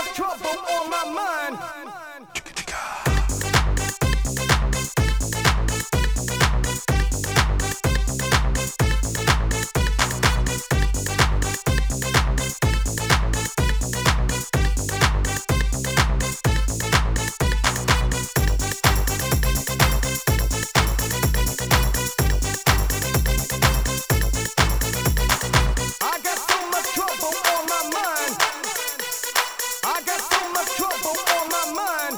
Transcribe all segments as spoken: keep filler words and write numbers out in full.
much trouble on my mind. I got so much trouble on my mind. I got so much trouble on my mind.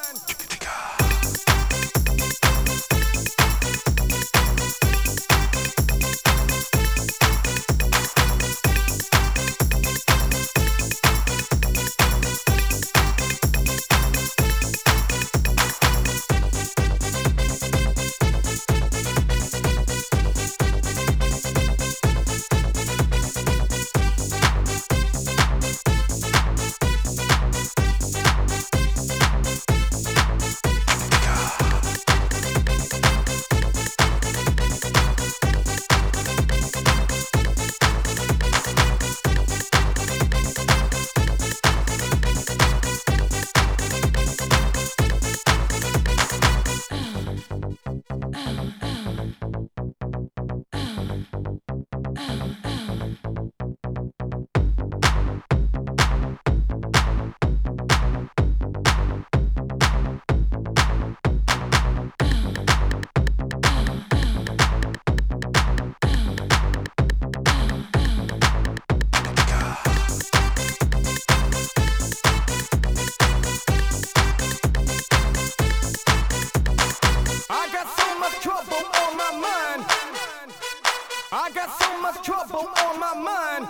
I got so much trouble on my mind. I got so much trouble on my mind.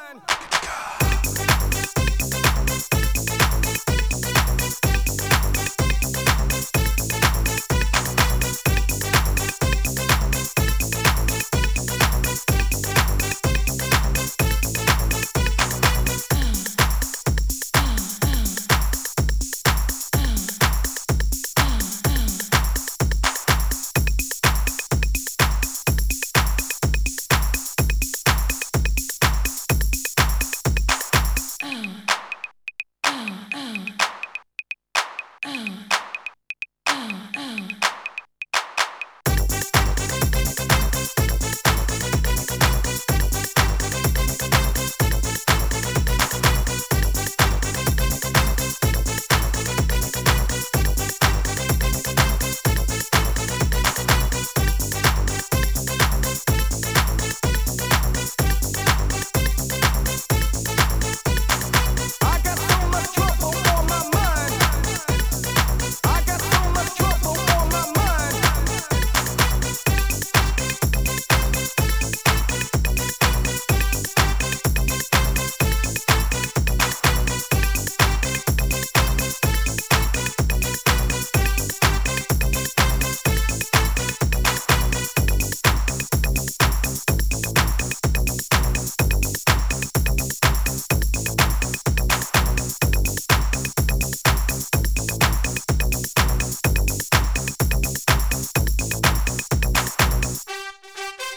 I got so much trouble on my mind. I got so much trouble on my mind.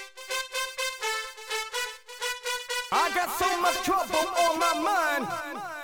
I got so much trouble on my mind.